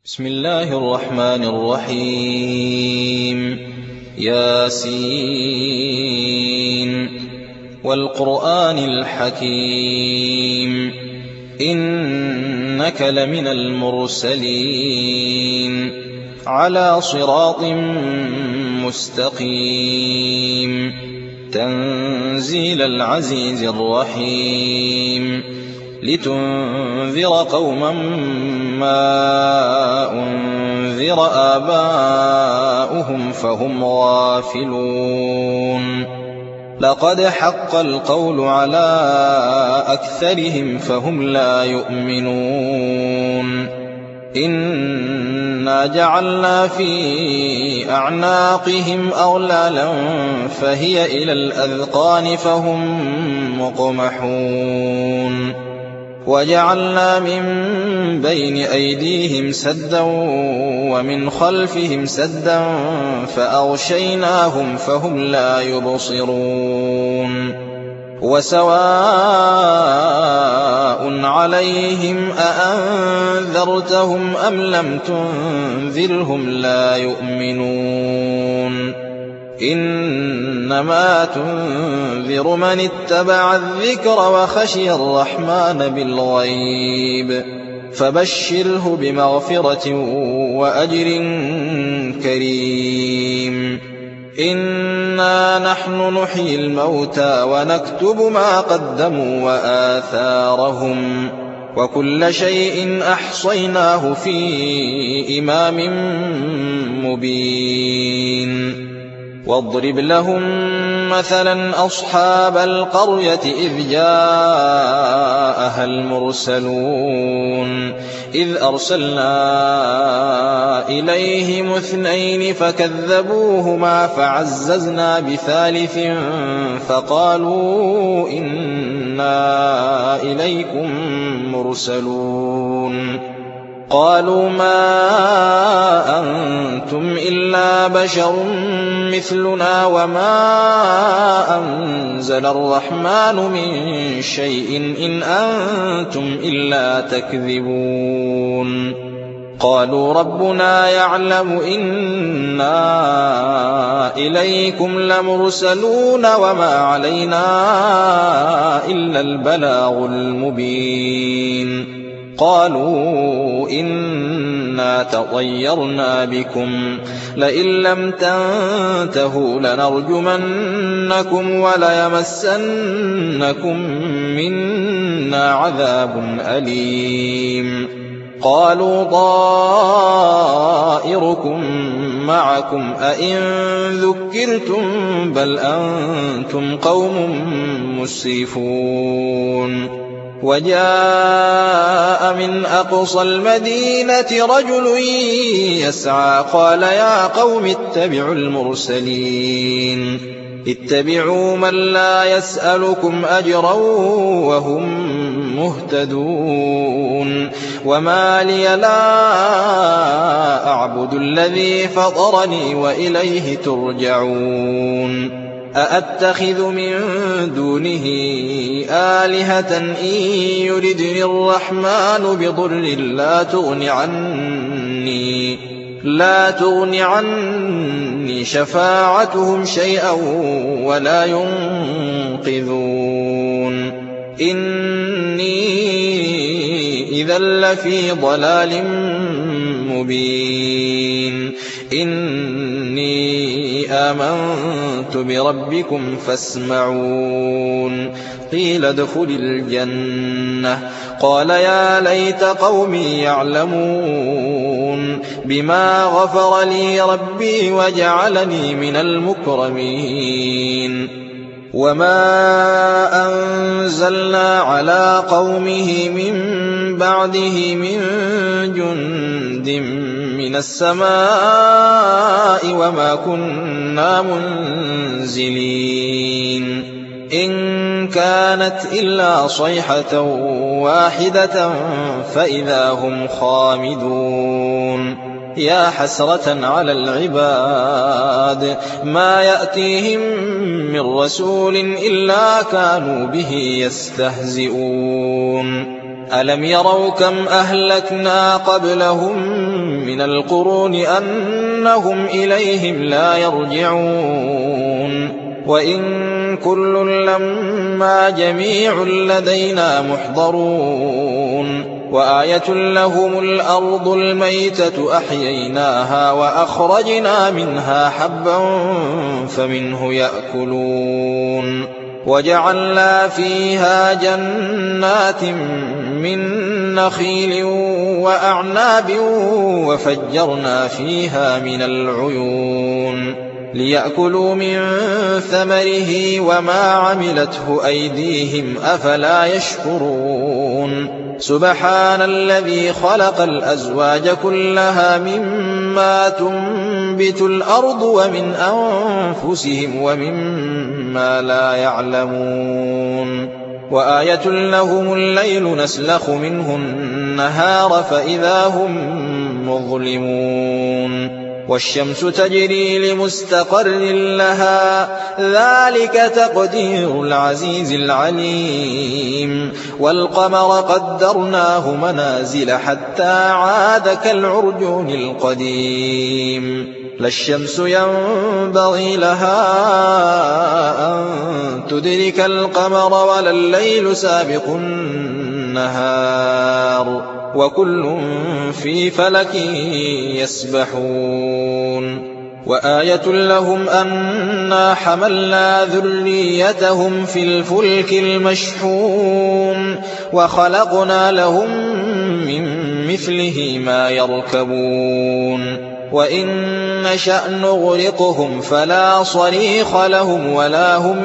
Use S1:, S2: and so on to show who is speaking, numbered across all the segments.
S1: بسم الله الرحمن الرحيم. ياسين والقرآن الحكيم إنك لمن المرسلين على صراط مستقيم تنزيل العزيز الرحيم لتنذر قوما ما أنذر آباؤهم فهم غافلون لقد حق القول على أكثرهم فهم لا يؤمنون إنا جعلنا في أعناقهم أغلالا فهي إلى الأذقان فهم مقمحون وجعلنا من بين أيديهم سدا ومن خلفهم سدا فأغشيناهم فهم لا يبصرون وسواء عليهم أأنذرتهم أم لم تنذرهم لا يؤمنون إنما تنذر من اتبع الذكر وخشي الرحمن بالغيب فبشره بمغفرة وأجر كريم إنا نحن نحيي الموتى ونكتب ما قدموا وآثارهم وكل شيء أحصيناه في إمام مبين واضرب لهم مثلا أصحاب القرية إذ جاءها المرسلون إذ أرسلنا إليهم 2 فكذبوهما فعززنا بثالث فقالوا إنا إليكم مرسلون قالوا ما أنتم إلا بشر مثلنا وما أنزل الرحمن من شيء إن أنتم إلا تكذبون قالوا ربنا يعلم إنا إليكم لمرسلون وما علينا إلا البلاغ المبين قالوا إنا تطيرنا بكم لئن لم تنتهوا لنرجمنكم وليمسنكم منا عذاب أليم قالوا طائركم معكم أئن ذكرتم بل أنتم قوم مسرفون وجاء من أقصى المدينة رجل يسعى قال يا قوم اتبعوا المرسلين اتبعوا من لا يسألكم أجرا وهم مهتدون وما لي لا أعبد الذي فطرني وإليه ترجعون أأتخذ من دونه آلهة إن يردني الرحمن بضر لا تغن عني شفاعتهم شيئا ولا ينقذون إني إذا لفي ضلال مبين إني آمنت بربكم فاسمعون قيل ادخل الجنة قال يا ليت قومي يعلمون بما غفر لي ربي وجعلني من المكرمين وما أنزلنا على قومه من بعده من جند من السماء وما كنا منزلين إن كانت إلا صيحة واحدة فإذا هم خامدون يا حسرة على العباد ما يأتيهم من رسول إلا كانوا به يستهزئون ألم يروا كم أهلكنا قبلهم من القرون أنهم إليهم لا يرجعون وإن كل لما جميع لدينا محضرون وآية لهم الأرض الميتة أحييناها وأخرجنا منها حبا فمنه يأكلون وجعلنا فيها جنات من نخيل وأعناب وفجرنا فيها من العيون ليأكلوا من ثمره وما عملته أيديهم أفلا يشكرون سبحان الذي خلق الأزواج كلها مما تنبت الأرض ومن أنفسهم ومما لا يعلمون وآية لهم الليل نسلخ منه النهار فإذا هم مظلمون والشمس تجري لمستقر لها ذلك تقدير العزيز العليم والقمر قدرناه منازل حتى عاد كالعرجون القديم لا الشمس ينبغي لها أن تدرك القمر ولا الليل سابق النهار وكل في فلك يسبحون وآية لهم أنا حملنا ذريتهم في الفلك المشحون وخلقنا لهم من مثله ما يركبون وإن نشأ نغرقهم فلا صريخ لهم ولا هم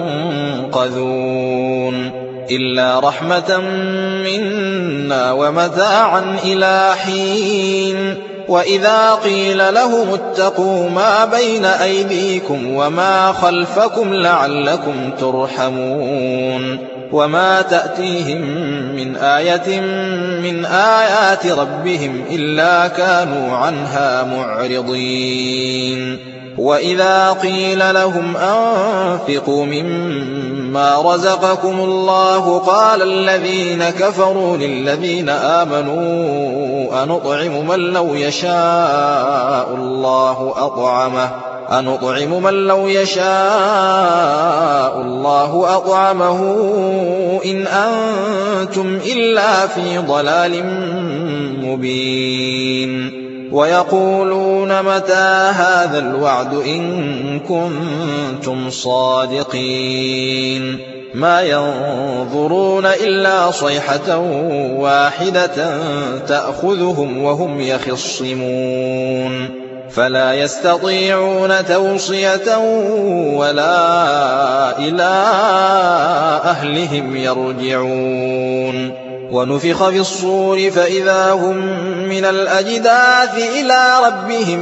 S1: ينقذون إلا رحمة منا ومتاعا إلى حين وإذا قيل لهم اتقوا ما بين أيديكم وما خلفكم لعلكم ترحمون وما تأتيهم من آية من آيات ربهم إلا كانوا عنها معرضين وإذا قيل لهم أنفقوا مما رزقكم الله قال الذين كفروا للذين آمنوا أنطعم من لو يشاء الله أطعمه إن أنتم إلا في ضلال مبين ويقولون متى هذا الوعد إن كنتم صادقين ما ينظرون إلا صيحة واحدة تأخذهم وهم يخصمون فلا يستطيعون توصية ولا إلى أهلهم يرجعون ونفخ في الصور فإذا هم من الأجداث إلى ربهم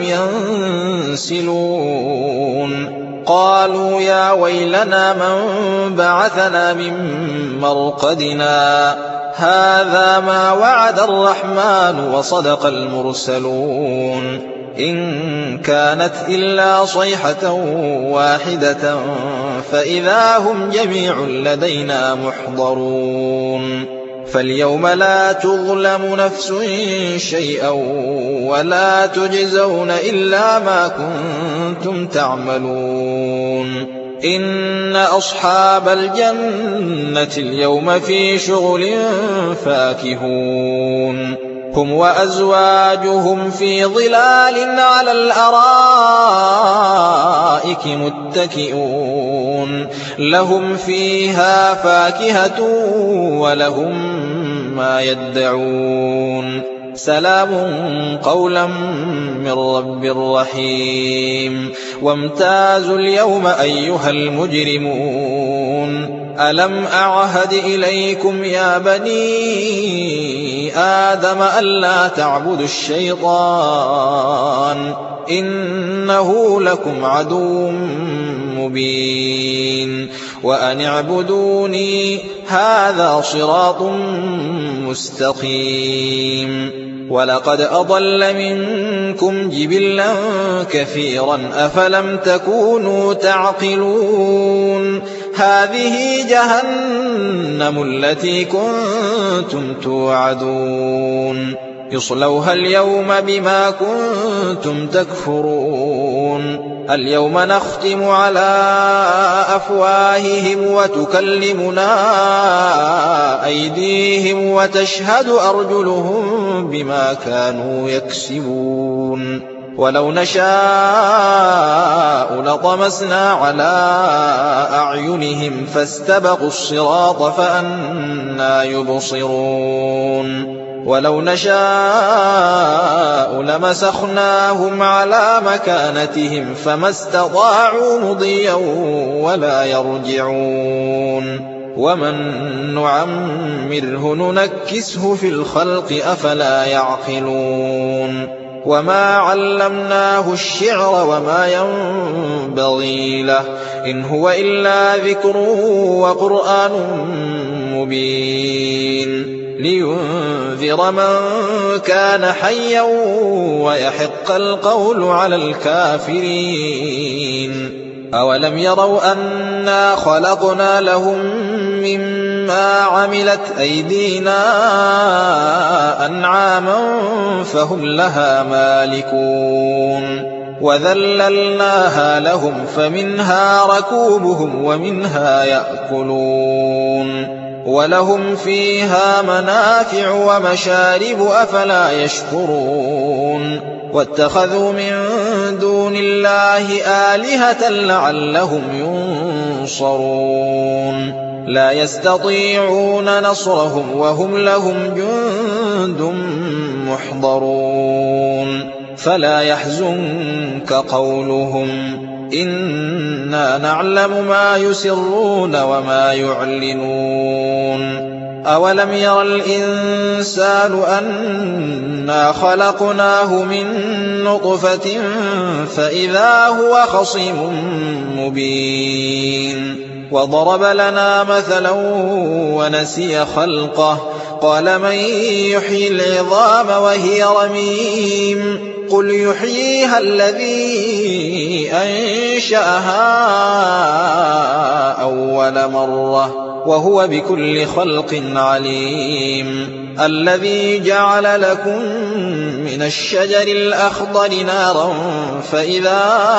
S1: ينسلون قالوا يا ويلنا من بعثنا من مرقدنا هذا ما وعد الرحمن وصدق المرسلون إن كانت إلا صيحة واحدة فإذا هم جميع لدينا محضرون فاليوم لا تظلم نفس شيئا ولا تجزون إلا ما كنتم تعملون إن أصحاب الجنة اليوم في شغل فاكهون هم وأزواجهم في ظلال على الأرائك متكئون لهم فيها فاكهة ولهم ما يدعون سلام قولا من رب رحيم وامتازوا اليوم أيها المجرمون ألم أعهد إليكم يا بني آدم ألا تعبدوا الشيطان إنه لكم عدو مبين وأن اعبدوني هذا صراط مستقيم ولقد أضل منكم جبلا كثيرا أفلم تكونوا تعقلون هذه جهنم التي كنتم توعدون يصلوها اليوم بما كنتم تكفرون اليوم نختم على أفواههم وتكلمنا أيديهم وتشهد أرجلهم بما كانوا يكسبون ولو نشاء لطمسنا على أعينهم فاستبقوا الصراط فأنى يبصرون ولو نشاء لمسخناهم على مكانتهم فما استطاعوا مضيا ولا يرجعون ومن نعمره ننكسه في الخلق أفلا يعقلون وما علمناه الشعر وما ينبغي له إن هو إلا ذكر وقرآن مبين لينذر من كان حيا ويحق القول على الكافرين أولم يروا أنا خلقنا لهم مما عملت أيدينا أنعاما فهم لها مالكون وذللناها لهم فمنها ركوبهم ومنها يأكلون ولهم فيها منافع ومشارب أفلا يشكرون واتخذوا من دون الله آلهة لعلهم ينصرون لا يستطيعون نصرهم وهم لهم جند محضرون فلا يحزنك قولهم إنا نعلم ما يسرون وما يعلنون أولم ير الإنسان أنا خلقناه من نطفة فإذا هو خصيم مبين وضرب لنا مثلا ونسي خلقه قال من يحيي العظام وهي رميم قل يحييها الذي أنشأها أول مرة وهو بكل خلق عليم الذي جعل لكم من الشجر الأخضر نارا فإذا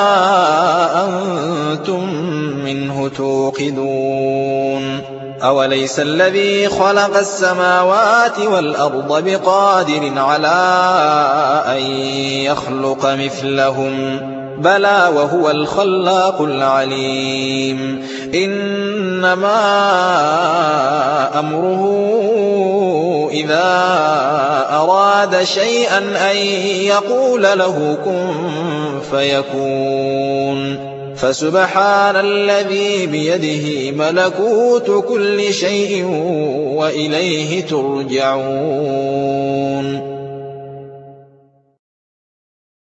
S1: أنتم منه توقدون أوليس الذي خلق السماوات والأرض بقادر على أن يخلق مثلهم بلى وهو الخلاق العليم إنما أمره إذا أراد شيئا أن يقول له كن فيكون فسبحان الذي بيده ملكوت كل شيء وإليه ترجعون